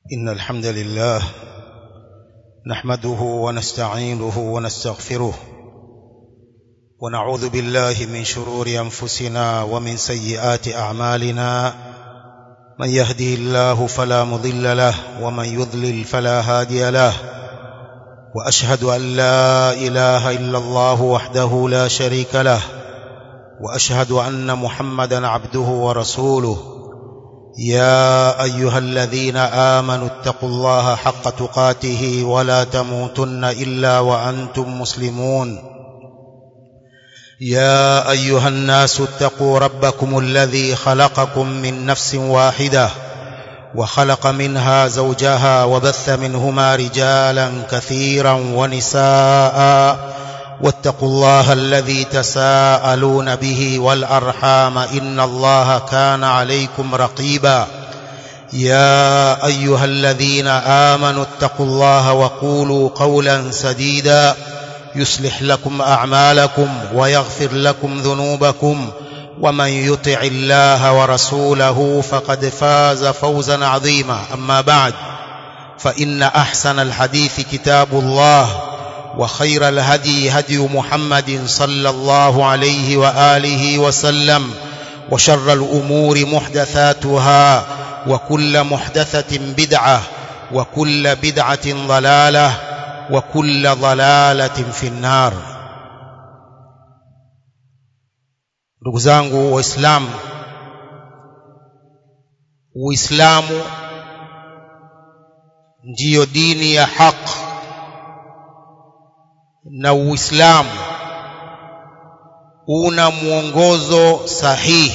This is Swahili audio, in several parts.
إن الحمد لله نحمده ونستعينه ونستغفره ونعوذ بالله من شرور أنفسنا ومن سيئات أعمالنا من يهده الله فلا مضل له ومن يضلل فلا هادي له وأشهد أن لا إله إلا الله وحده لا شريك له وأشهد أن محمدا عبده ورسوله يا أيها الذين آمنوا اتقوا الله حق تقاته ولا تموتن إلا وأنتم مسلمون يا أيها الناس اتقوا ربكم الذي خلقكم من نفس واحدة وخلق منها زوجها وبث منهما رجالا كثيرا ونساء واتقوا الله الذي تساءلون به والأرحام إن الله كان عليكم رقيبا يا أيها الذين آمنوا اتقوا الله وقولوا قولا سديدا يصلح لكم أعمالكم ويغفر لكم ذنوبكم ومن يطع الله ورسوله فقد فاز فوزا عظيما أما بعد فإن أحسن الحديث كتاب الله وخير الهدي هدي محمد صلى الله عليه وآله وسلم وشر الأمور محدثاتها وكل محدثة بدعة وكل بدعة ضلالة وكل ضلالة في النار. ndugu zangu waislamu, Uislamu ndiyo dini ya haki na Uislamu una mwongozo sahihi,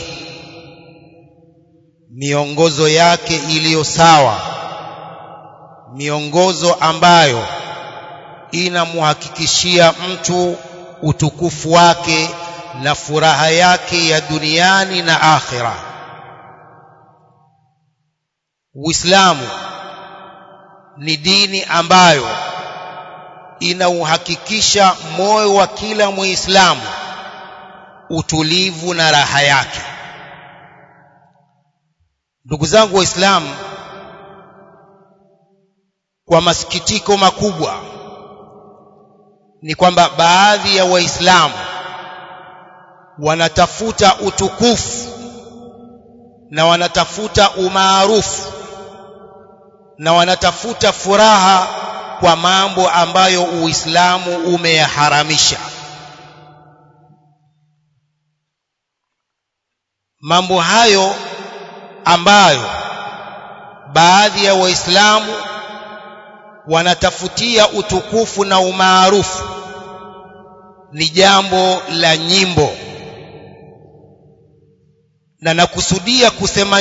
miongozo yake iliyo sawa, miongozo ambayo inamhakikishia mtu utukufu wake na furaha yake ya duniani na akhira. Uislamu ni dini ambayo inauhakikisha moyo wa kila Muislamu utulivu na raha yake. Ndugu zangu Waislamu, kwa masikitiko makubwa ni kwamba baadhi ya Waislamu wanatafuta utukufu na wanatafuta umaarufu na wanatafuta furaha kwa mambo ambayo Uislamu umeyaharamisha. Mambo hayo ambayo baadhi ya Waislamu wanatafutia utukufu na umaarufu ni jambo la nyimbo, na nakusudia kusema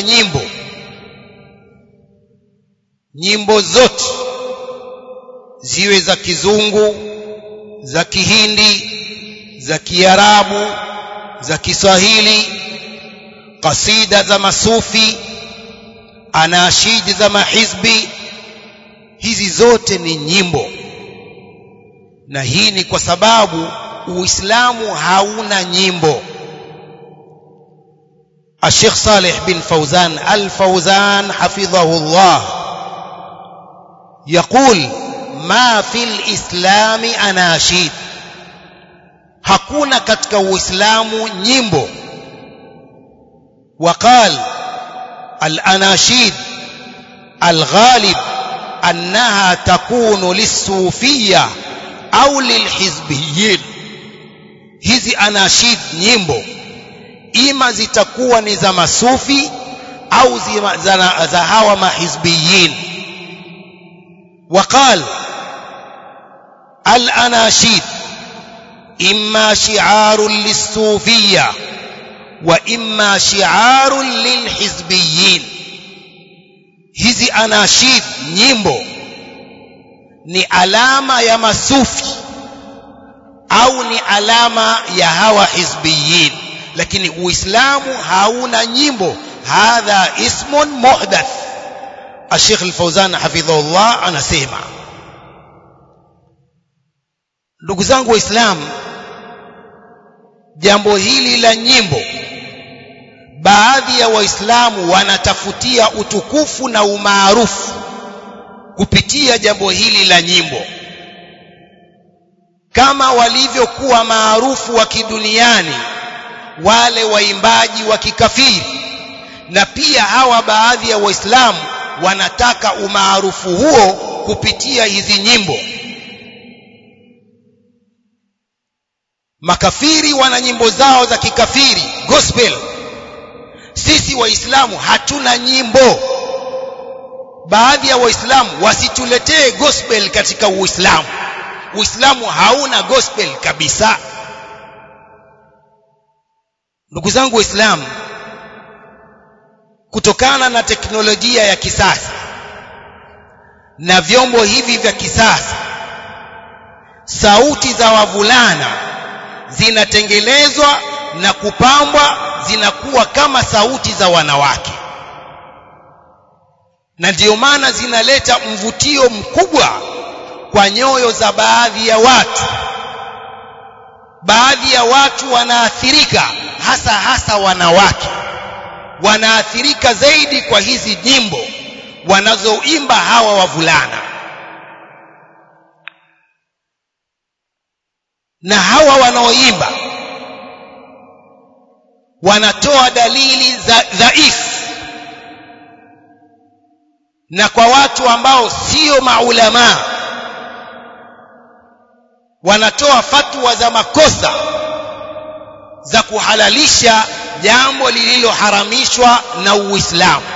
nyimbo zote, ziwe za Kizungu, za Kihindi, za Kiarabu, za Kiswahili, kasida za masufi, anashidi za mahizbi, hizi zote ni nyimbo. Na hii ni kwa sababu Uislamu hauna nyimbo. Sheikh Saleh bin Fawzan al-Fawzan حفظه الله يقول ما في الإسلام أناشيد, hakuna katika Uislamu nyimbo. وقال الأناشيد الغالب أنها تكون للصوفية أو للحزبيين. hizi anashid nyimbo ima zitakuwa ni za masufi au za hawa mahizbiyin. وقال الأناشيد إما شعار للصوفية وإما شعار للحزبيين. hizi anashid nyimbo ni alama ya masufi au ni alama ya hawa hizbiyin, lakini Uislamu hauna nyimbo. Hadha ismun muhdath. Sheikh al-Fawzan hafidhahullah anasema. Ndugu zangu Waislamu, jambo hili la nyimbo baadhi ya waislamu wanatafutia utukufu na umaarufu kupitia jambo hili la nyimbo, kama walivyokuwa maarufu wa kiduniani wale waimbaji wa kikafiri. Na pia hawa baadhi ya Waislamu wanataka umaarufu huo kupitia hizi nyimbo. Makafiri wana nyimbo zao za kikafiri, gospel. Sisi Waislamu hatuna nyimbo. Baadhi ya Waislamu wasituletee gospel katika Uislamu. Uislamu hauna gospel kabisa. Ndugu zangu Waislamu, kutokana na teknolojia ya kisasa na vyombo hivi vya kisasa, sauti za wavulana zinatengenezwa na kupambwa, zinakuwa kama sauti za wanawake, na ndio maana zinaleta mvutio mkubwa kwa nyoyo za baadhi ya watu. Baadhi ya watu wanaathirika, hasa wanawake wanaathirika zaidi kwa hizi nyimbo wanazoimba hawa wavulana. Na hawa wanaoimba wanatoa dalili dhaifu, na kwa watu ambao sio maulama wanatoa fatwa za makosa za kuhalalisha jambo lililoharamishwa na Uislamu.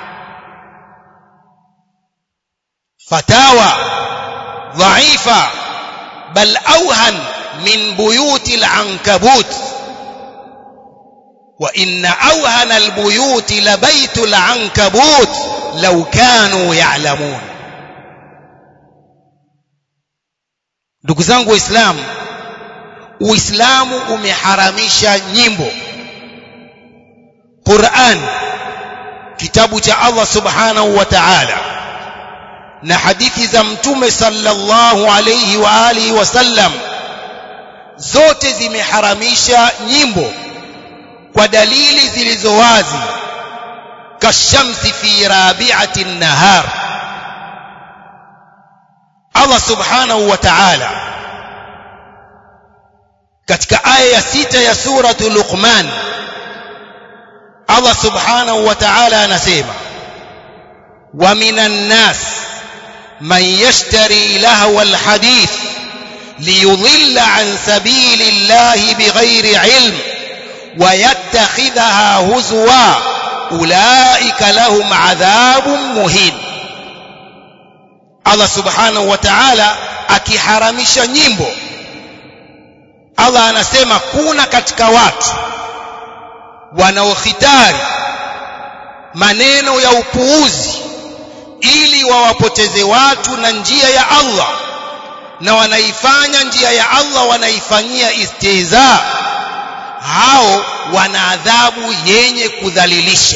Fatawa dhaifa bal awhan min buyuti al-ankabut, wa inna awhana al-buyuti la baytu al-ankabut law kanu ya'lamun. Ndugu zangu Waislamu, Uislamu umeharamisha nyimbo. Qur'an, kitabu cha Allah subhanahu wa ta'ala, na hadithi za Mtume sallallahu alayhi wa alihi wasallam, zote zimeharamisha nyimbo kwa dalili zilizo wazi. Kashamsi fi rabi'ati an-nahar, Allah subhanahu wa ta'ala katika aya ya 6 ya suratul Luqman, Allah subhanahu wa ta'ala anasema, wa minan nas man yashtari lahwa alhadith liyudilla an sabilillahi bighairi ilm wa yattakhidhaha huzwa ulaika lahum adhabun muhin. Allah subhanahu wa ta'ala akiharamisha nyimbo, Allah anasema kuna katika watu wanaokhitari maneno ya upuuzi ili wawapoteze watu na njia ya Allah, na wanaifanya njia ya Allah wanaifanyia istihza. Hao wana adhabu yenye kudhalilisha.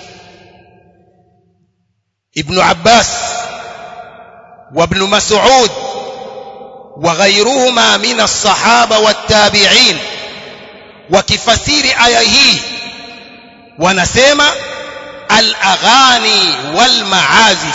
Ibn Abbas wa Ibn Mas'ud wa ghayruhuma min as-sahaba wat-tabi'in wakifasiri aya hii wanasema al-aghani wal-ma'azif,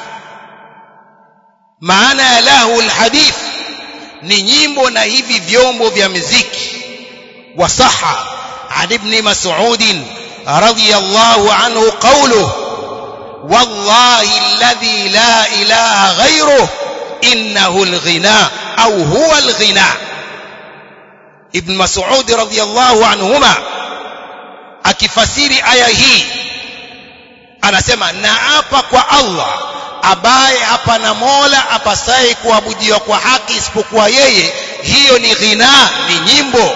maana ya lahu al-hadith ni nyimbo na hivi vyombo vya muziki. Wasaha an Ibn Mas'ud radiyallahu anhu qawluhu wallahi alladhi la ilaha ghayruhu innahu al-ghina au huwa al-ghina. Ibn Mas'ud radiyallahu anhuma akifasiri aya hii anasema, naapa kwa Allah ambaye hapana mola apasaye kuabudiwa kwa haki isipokuwa yeye, hiyo ni ghina, ni nyimbo.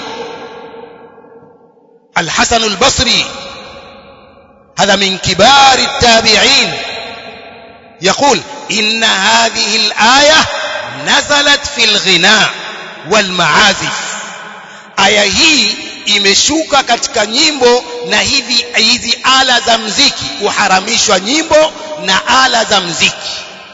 Al-Hasan al-Basri هذا من كبار التابعين يقول إن هذه الآية نزلت في الغناء والمعازف. aya hii imeshuka katika nyimbo na hizi ala za muziki, kuharamishwa nyimbo na ala za muziki.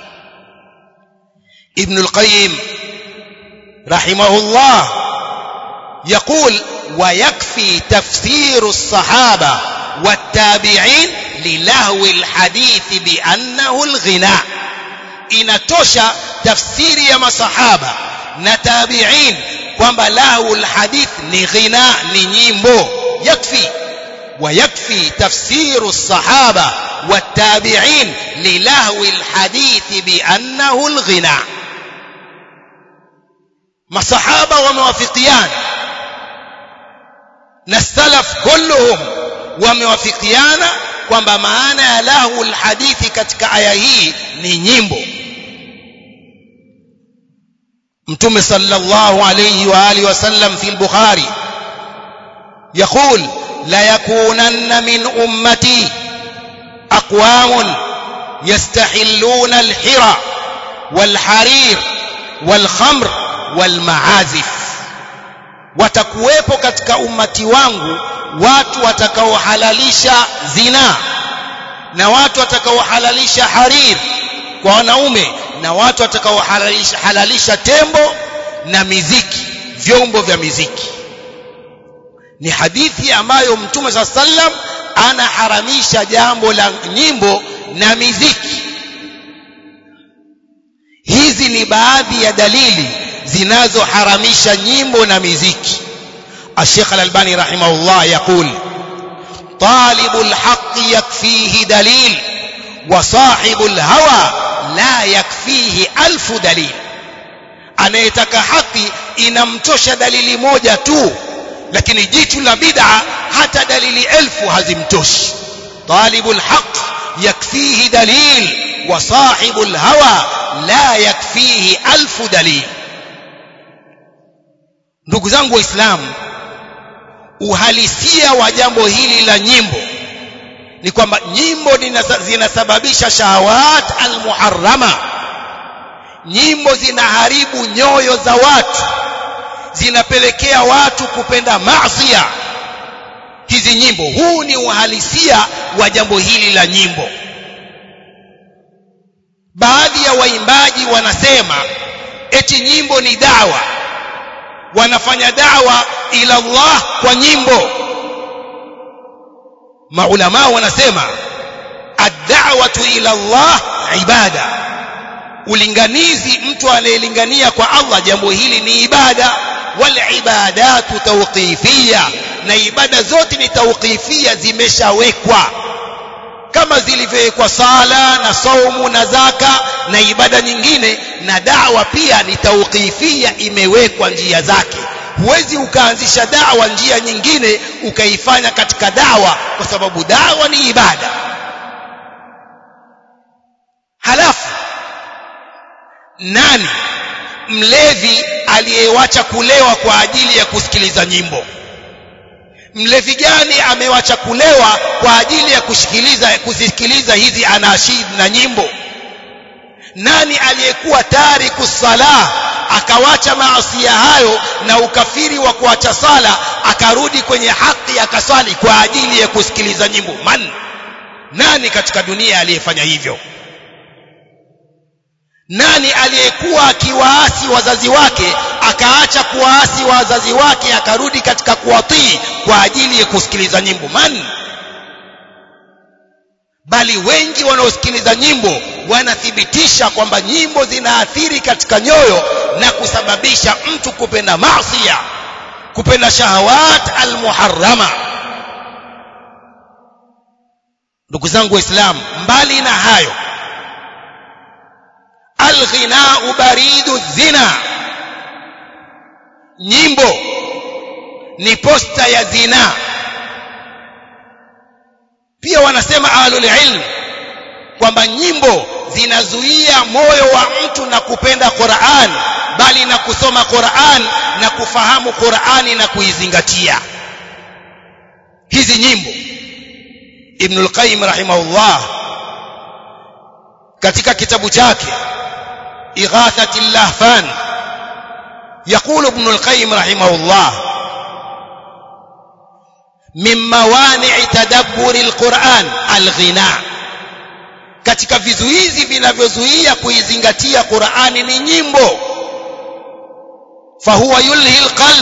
Ibn al-Qayyim rahimahullah يقول ويكفي تفسير الصحابة والتابعين للهو الحديث بأنه الغناء. inatosha tafsiri ya masahaba na tabi'in kwamba lahul hadith ni ghina, ni nyimbo. Yakfi wa yakfi tafsiru as-sahaba wat-tabi'in li lahwi al-hadith bi annahu al-ghina. Masahaba wamewafikiana na salaf kulluhum wamewafikiana kwamba maana ya lahul hadithi katika aya hii ni nyimbo. Mtume sallallahu alayhi wa alihi wasallam fi al-Bukhari يقول لا يكونن من أمتي أقوام يستحلون الحرى والحرير والخمر والمعازف. watakuwepo katika ummati wangu watu watakaohalalisha zina, na watu watakaohalalisha harir kwa wanaume, na watu watakaohalalisha tembo na miziki, vyombo vya miziki. Ni hadithi ambayo Mtume sallam anaharamisha jambo la nyimbo na miziki. Hizi ni baadhi ya dalili zinazoharamisha nyimbo na miziki. Sheikh Al-Albani rahimahullah yaqul talibul haqqi yakfihi dalil wa sahibul hawa la yakfihi alfu dalil. Anayetaka haki inamtosha dalili moja tu, lakini jitu la bid'a hata dalili elfu hazimtoshi. Talibul haqq yakfihi dalil wa sahibul hawa la yakfihi alfu dalil. Ndugu zangu Waislamu, uhalisia wa jambo hili la nyimbo ni kwamba nyimbo zinasababisha shahawat almuharrama. Nyimbo zinaharibu nyoyo za watu, zinapelekea watu kupenda maasiya. Hizi nyimbo, huu ni uhalisia wa jambo hili la nyimbo. Baadhi ya waimbaji wanasema eti nyimbo ni dawa, wanafanya dawa ila Allah kwa nyimbo. Maulama wanasema ad-da'watu ila Allah ibada. Ulinganizi, mtu anayelingania kwa Allah, jambo hili ni ibada. Wal ibadatu tawqifiyya, na ibada zote ni tawqifiyya, zimeshawekwa kama zilivyowekwa sala na saumu na zaka na ibada nyingine. Na da'wa pia ni tawqifiyya, imewekwa njia zake. Huwezi ukaanzisha da'wa njia nyingine ukaifanya katika da'wa, kwa sababu da'wa ni ibada. Halafu nani mlevi aliyewacha kulewa kwa ajili ya kusikiliza nyimbo? Mlevi gani amewacha kulewa kwa ajili ya kusikiliza hizi anashid na nyimbo? Nani aliyekuwa tariku sala akawacha maasi hayo na ukafiri wa kuacha sala akarudi kwenye haki akaswali kwa ajili ya kusikiliza nyimbo? Nani katika dunia aliyefanya hivyo? Nani aliyekuwa akiwaasi wazazi wake akaacha kuwaasi wazazi wake akarudi katika kuwatii kwa ajili ya kusikiliza nyimbo? Bali wengi wanaosikiliza nyimbo wanathibitisha kwamba nyimbo zinaathiri katika nyoyo na kusababisha mtu kupenda maasiya, kupenda shahawat almuharrama. Ndugu zangu Waislamu, mbali na hayo, alghina'u baridu zina, nyimbo ni posta ya zina. Pia wanasema ahlul ilm kwamba nyimbo zinazuia moyo wa mtu na kupenda Qur'an, bali na kusoma Qur'an na kufahamu Qur'ani na kuizingatia. Hizi nyimbo, Ibn al-Qayyim rahimahullah katika kitabu chake Ighathatil Lahfan يقول ابن القيم رحمه الله من موانع تدبر القرآن الغناء. Katika vizuizi vinavyozuia kuizingatia Qur'ani ni nyimbo. فهو يلهي القلب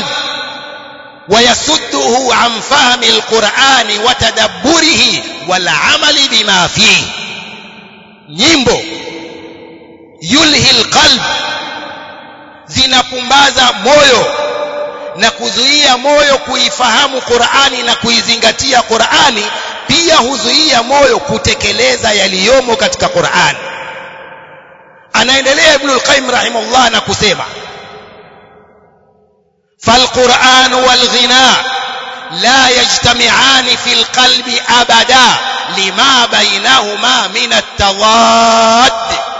ويسده عن فهم القرآن وتدبره والعمل بما فيه. Nyimbo yulhil qalb, zinapumbaza moyo na kuzuia moyo kuifahamu Qur'ani na kuizingatia Qur'ani. Pia huzuia moyo kutekeleza yaliyomo katika Qur'ani. Anaendelea Ibn al-Qayyim rahimahullah na kusema, فالقرآن والغناء لا يجتمعان في القلب أبدا لما بينهما من التضاد.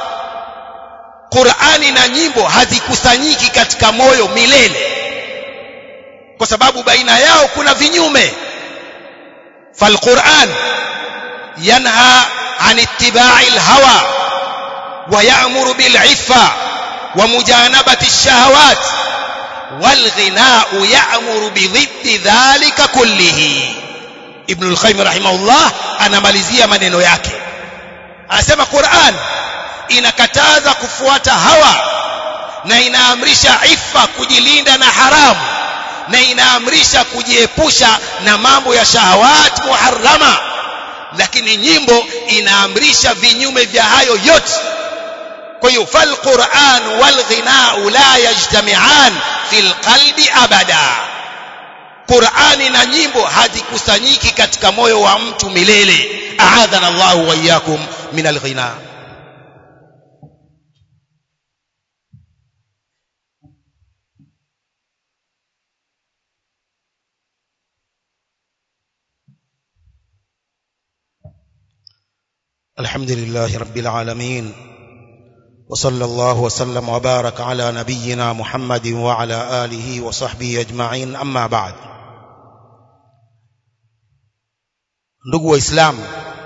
Qur'ani na nyimbo hazikusanyiki katika moyo milele kwa sababu baina yao kuna vinyume. فالقرآن ينهى عن اتباع الهوى ويأمر بالعفة ومجانبة الشهوات، والغناء يأمر بضد ذلك كله. Ibn al-Qayyim rahimahullah anamalizia maneno yake, anasema Qur'an inakataza kufuata hawa na inaamrisha ifa, kujilinda na haramu, na inaamrisha kujiepusha na mambo ya shahawat muharrama, lakini nyimbo inaamrisha vinyume vya hayo yote. Kwa hiyo falquran walghinau la yajtami'an fil qalbi abada, Qur'ani na nyimbo hazikusanyiki katika moyo wa mtu milele. A'adhana Allahu wa iyyakum min alghina. الحمد لله رب العالمين، وصلى الله وسلم وبارك على نبينا محمد وعلى آله وصحبه أجمعين. أما بعد. Ndugu Waislamu,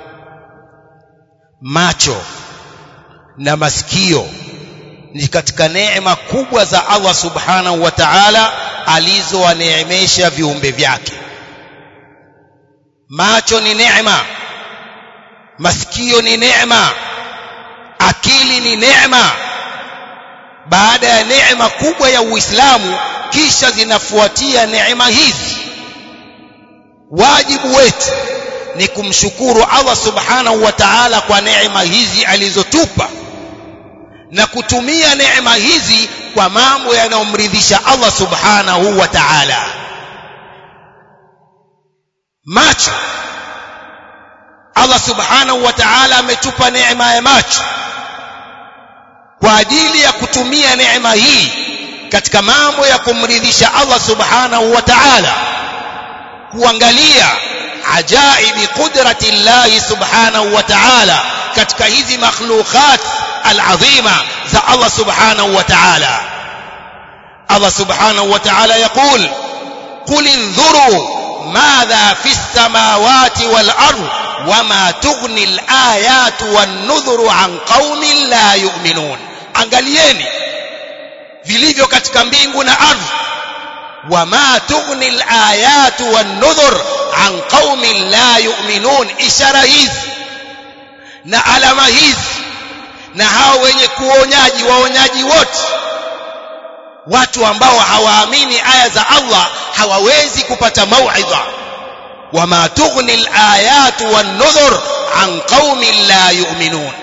macho na masikio ni katika neema kubwa za Allah subhanahu wa ta'ala alizowaneemesha viumbe vyake. Macho ni neema, masikio ni neema, akili ni neema. Baada ya neema kubwa ya Uislamu kisha zinafuatia neema hizi. Wajibu wetu ni kumshukuru Allah subhanahu wa ta'ala kwa neema hizi alizotupa na kutumia neema hizi kwa mambo yanayomridhisha Allah subhanahu wa ta'ala. Macho, Allah subhanahu wa ta'ala ametupa neema ya macho kwa ajili ya kutumia neema hii katika mambo ya kumridhisha Allah subhanahu wa ta'ala, kuangalia ajaibi qudrati Allah subhanahu wa ta'ala katika hizi makhluqat alazima za Allah subhanahu wa ta'ala. Allah subhanahu wa ta'ala yaqul, qul inzuru madha fis samawati wal ardh wama tughni al-ayatu wan-nudhuru an qaumin la yu'minun. Angalieni vilivyo katika mbingu na ardhi, wama tughni al-ayatu wan-nudhur an qaumin la yu'minun. Ishara hizi na alama hizi na hao wenye kuonyaji, waonyaji wote, watu ambao hawaamini aya za Allah hawawezi kupata mauidha. wama tughni al-ayatu wan-nudhur an qaumin la yu'minun.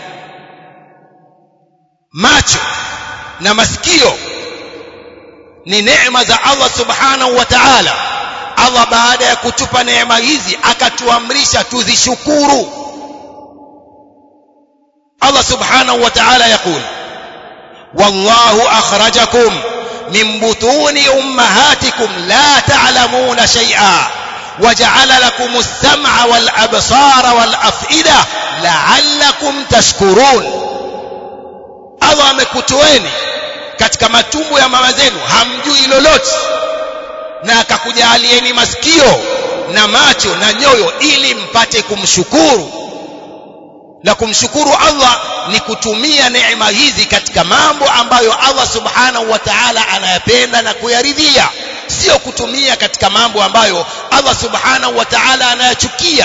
Macho na masikio ni neema za Allah subhanahu wa ta'ala. Allah baada ya kutupa neema hizi akatuamrisha tuzishukuru. Allah subhanahu wa ta'ala yaqul, wallahu akhrajakum min butuni ummahatikum la ta'lamuna shay'a وجعل لكم السمع والأبصار والأفئدة لعلكم تشكرون. Allah amekutoeni katika matumbo ya mama zenu hamjui lolote, na akakujalieni masikio na macho na nyoyo ili mpate kumshukuru. Na kumshukuru Allah ni kutumia neema hizi katika mambo ambayo Allah subhanahu wa ta'ala anayapenda na kuyaridhia, sio kutumia katika mambo ambayo Allah subhanahu wa ta'ala anayachukia.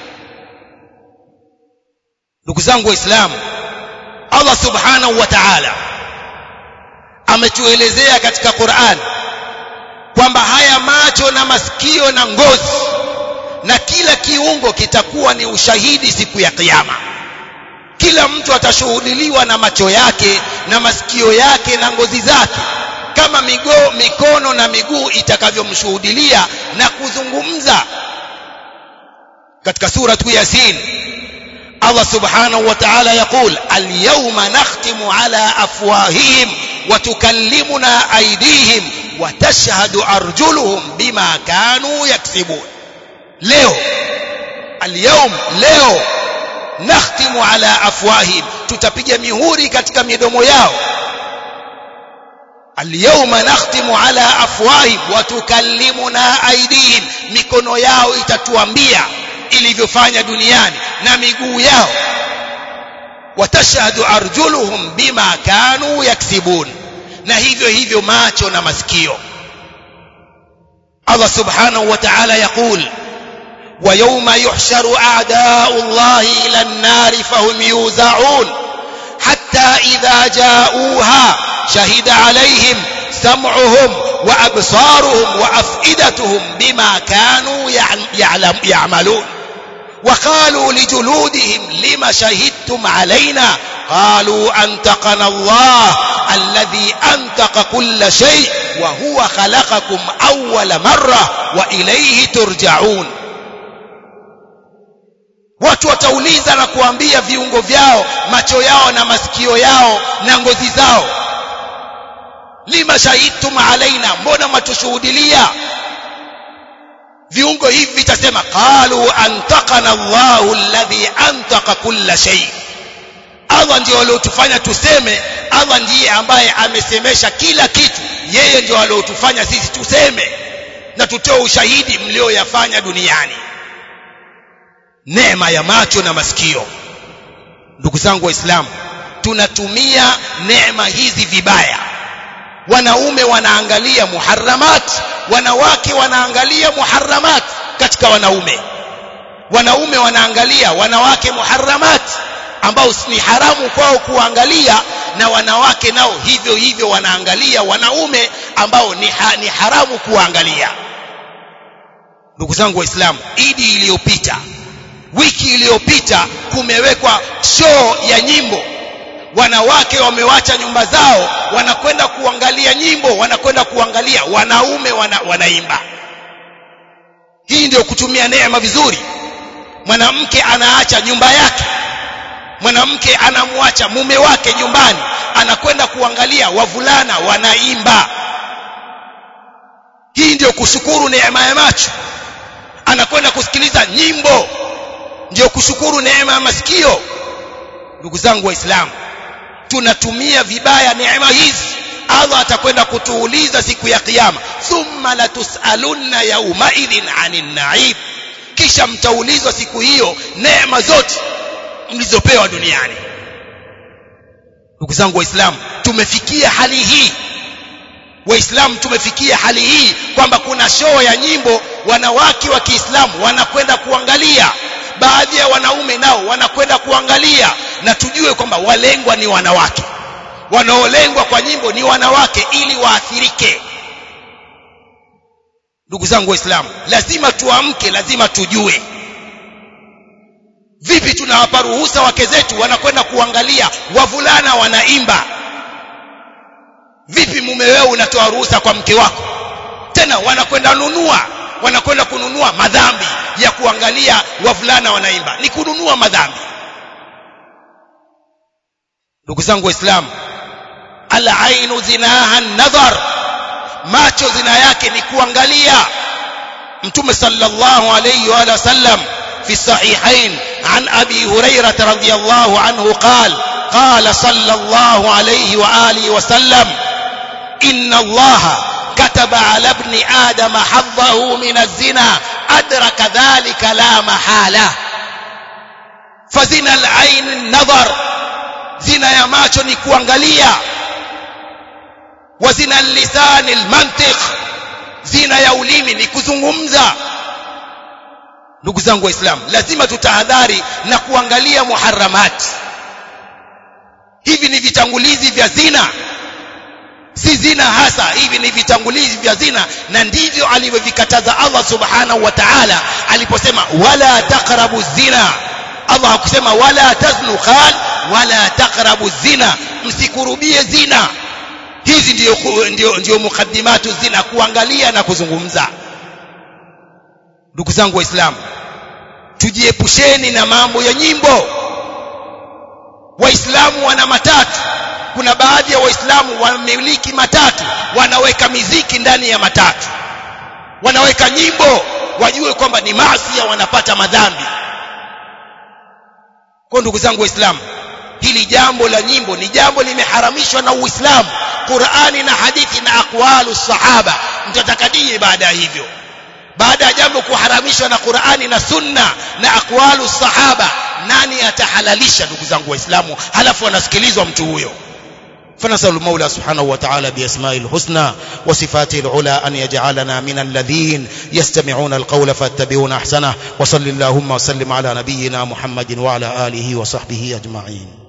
Ndugu zangu Waislamu, Allah subhanahu wa ta'ala ametuelezea katika Qur'an kwamba haya macho na masikio na ngozi na kila kiungo kitakuwa ni ushahidi siku ya kiyama. kila mtu atashuhudiliwa na macho yake na masikio yake na ngozi zake, kama mikono na miguu itakavyomshuhudilia na kuzungumza. Katika sura Yasin Allah subhanahu wa ta'ala yaqul al-yawma nakhtimu ala afwahihim wa tukallimuna aydihim wa tashhadu arjuluhum bima kanu yaksibun. Leo al-yawm, leo nakhtimu ala afwahihim, tutapiga mihuri katika midomo yao. Al-yawma nakhtimu ala afwahihim wa tukallimuna aydihim, mikono yao itatuambia ilivyofanya duniani na miguu yao. Watashhadu arjuluhum bima kanu yaksibun, na hivyo hivyo macho na masikio. Allah subhanahu wa ta'ala yaqul wa yawma yuhsharu a'da'u Allahi ila an-nari fahum yuza'un hatta idha ja'uha shahida 'alayhim sam'uhum wa absaruhum wa af'idatuhum bima kanu ya'malun. وقالوا لجلودهم لما شهدتم علينا قالوا أنطقنا الله الذي أنطق كل شيء وهو خلقكم أول مرة وإليه ترجعون. watu watauliza na kuambia viungo vyao, macho yao na masikio yao na ngozi zao, lima shahidtum alaina, mbona matushuhudilia? Viungo hivi vitasema qalu antaqana Allahu alladhi antaqa kulla shay, Allah ndiye aliyotufanya tuseme, Allah ndiye ambaye amesemesha kila kitu, yeye ndiye aliyotufanya sisi tuseme na tutoe ushahidi mlioyafanya duniani. Neema ya macho na masikio. Ndugu zangu Waislamu, tunatumia neema hizi vibaya. Wanaume wanaangalia muharramat, wanawake wanaangalia muharramat katika wanaume. Wanaume wanaangalia wanawake muharramat ambao ni haramu kwao kuangalia, na wanawake nao hivyo hivyo wanaangalia wanaume ambao ni haramu kuangalia. Ndugu zangu Waislamu, Idi iliyopita, wiki iliyopita, kumewekwa show ya nyimbo. Wanawake wamewacha nyumba zao, wanakwenda kuangalia nyimbo, wanakwenda kuangalia wanaume wanaimba. Hii ndio kutumia neema vizuri. Mwanamke anaacha nyumba yake, mwanamke anamwacha mume wake nyumbani, anakwenda kuangalia wavulana wanaimba. Hii ndio kushukuru neema ya macho. Anakwenda kusikiliza nyimbo, ndio kushukuru neema ya masikio. Ndugu zangu Waislamu, tunatumia vibaya neema hizi. Allah atakwenda kutuuliza siku ya kiyama, thumma latusalunna yawma idhin 'anil na'im, kisha mtaulizwa siku hiyo neema zote mlizopewa duniani. Ndugu zangu Waislamu, tumefikia hali hii. Waislamu tumefikia hali hii kwamba kuna show ya nyimbo, wanawake wa Kiislamu wanakwenda kuangalia, baadhi ya wanaume nao wanakwenda kuangalia, na tujue kwamba walengwa ni wanawake. Wanaolengwa kwa nyimbo ni wanawake ili waathirike. Ndugu zangu Waislamu, lazima tuamke, lazima tujue vipi tunawapa ruhusa wake zetu wanakwenda kuangalia wavulana wanaimba. Vipi mume wewe unatoa ruhusa kwa mke wako? Tena wanakwenda kununua madhambi ya kuangalia wavulana wanaimba, ni kununua madhambi. Ndugu zangu Waislamu, al-ainu zinaha an-nadhar, macho zina yake ni kuangalia. Mtume sallallahu alayhi wa sallam fi sahihain an Abi Hurairah radhiyallahu anhu qala sallallahu alayhi wa alihi wa sallam inna Allaha kataba ala ibni adam haddahu min az-zina adraka dhalika la mahala. Fazina al-ain an-nadhar, zina ya macho ni kuangalia. Wa zina al-lisan al-mantiq, zina ya ulimi ni kuzungumza. Ndugu zangu Waislamu, lazima tutahadhari na kuangalia muharramat. Hivi ni vitangulizi vya zina, si zina hasa. Hivi ni vitangulizi vya zina, na ndivyo alivyovikataza Allah subhanahu wa aliposema wala taqrabu zina. Allah hakusema wala taznu, qal wala taqrabu zina, msikurubie zina. Hizi ndio mukaddimatu zina, kuangalia na kuzungumza. Ndugu zangu waislamu, tujiepusheni na mambo ya nyimbo. Waislamu wana matatu. Kuna baadhi ya waislamu wamiliki matatu, wanaweka miziki ndani ya matatu, wanaweka nyimbo, wajue kwamba ni maasi, wanapata madhambi. Kwa ndugu zangu waislamu, hili jambo la nyimbo ni jambo limeharamishwa na Uislamu, Qur'ani na hadithi na aqwalu sahaba. Mtatakadie baada ya hivyo, baada ya jambo kuharamishwa na Qur'ani na sunna na aqwalu sahaba, nani atahalalisha ndugu zangu waislamu halafu anasikilizwa mtu huyo? فنسأل المولى سبحانه وتعالى بأسمائه الحسنى وصفاته العلى أن يجعلنا من الذين يستمعون القول فاتبعون أحسنه. وصل اللهم وسلم على نبينا محمد وعلى آله وصحبه أجمعين.